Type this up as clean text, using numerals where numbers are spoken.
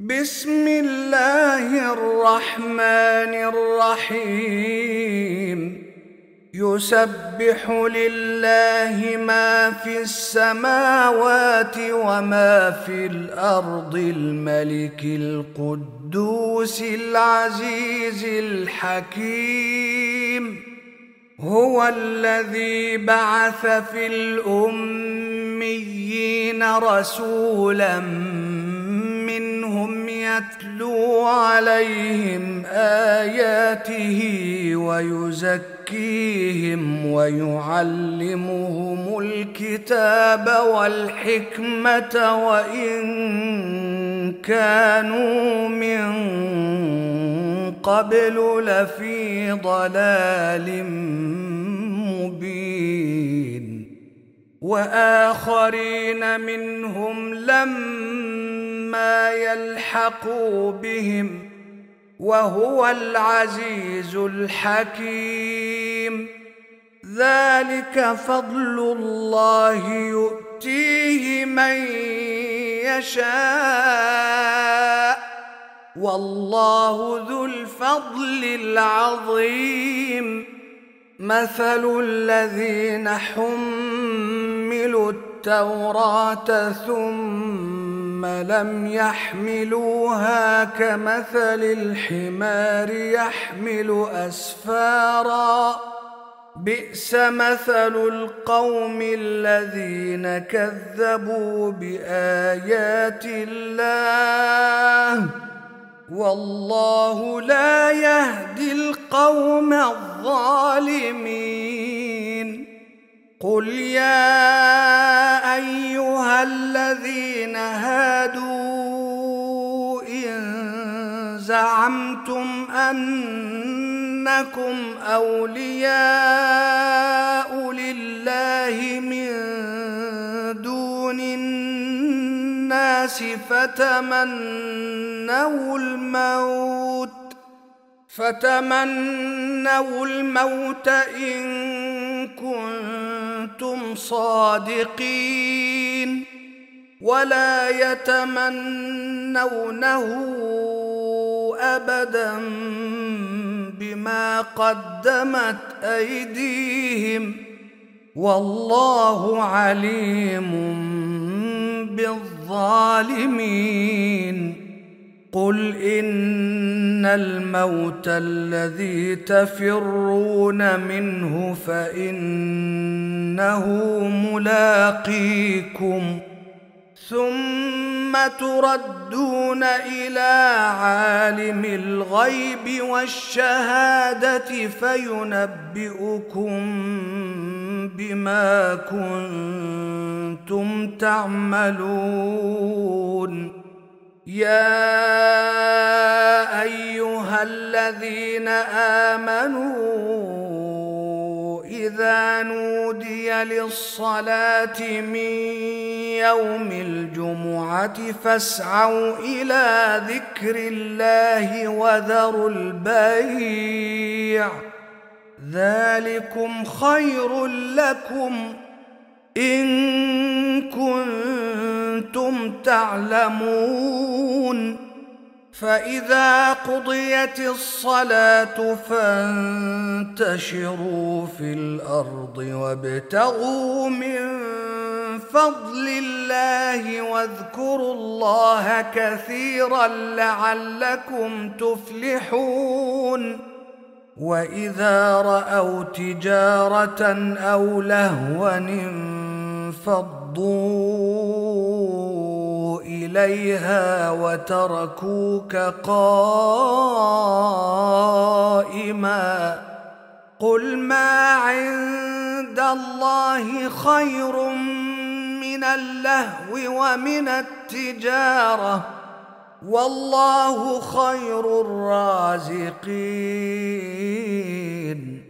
بسم الله الرحمن الرحيم. يسبح لله ما في السماوات وما في الأرض الملك القدوس العزيز الحكيم. هو الذي بعث في الأميين رسولا منهم يتلو عليهم آياته ويزكيهم ويعلمهم الكتاب والحكمة وإن كانوا من قبل لفي ضلال مبين. وآخرين منهم لما يلحقوا بهم وهو العزيز الحكيم. ذلك فضل الله يؤتيه من يشاء والله ذو الفضل العظيم. مثل الذين حملوا التوراة ثم لم يحملوها كمثل الحمار يحمل أسفارا بئس مثل القوم الذين كذبوا بآيات الله والله لا يهدي القوم الظالمين. قل يا أيها الذين هادوا إن زعمتم أنكم أولياء لله من دون الناس فتمنوا الموت إن كنتم صادقين ولا يتمنونه أبدا بما قدمت أيديهم والله عليم بالظالمين. قل إن الموت الذي تفرون منه فإنه ملاقيكم ثم تردون إلى عالم الغيب والشهادة فينبئكم بما كنتم تعملون. يا أيها الذين آمنوا إذا نودي للصلاة من يوم الجمعة فاسعوا إلى ذكر الله وذروا البيع ذلكم خير لكم إن كنتم تعلمون. فإذا قضيت الصلاة فانتشروا في الأرض وابتغوا من فضل الله واذكروا الله كثيرا لعلكم تفلحون. وإذا رأوا تجارة أو لهوا انفضوا إليها وتركوك قائما. قل ما عند الله خير من اللهو ومن التجارة والله خير الرازقين.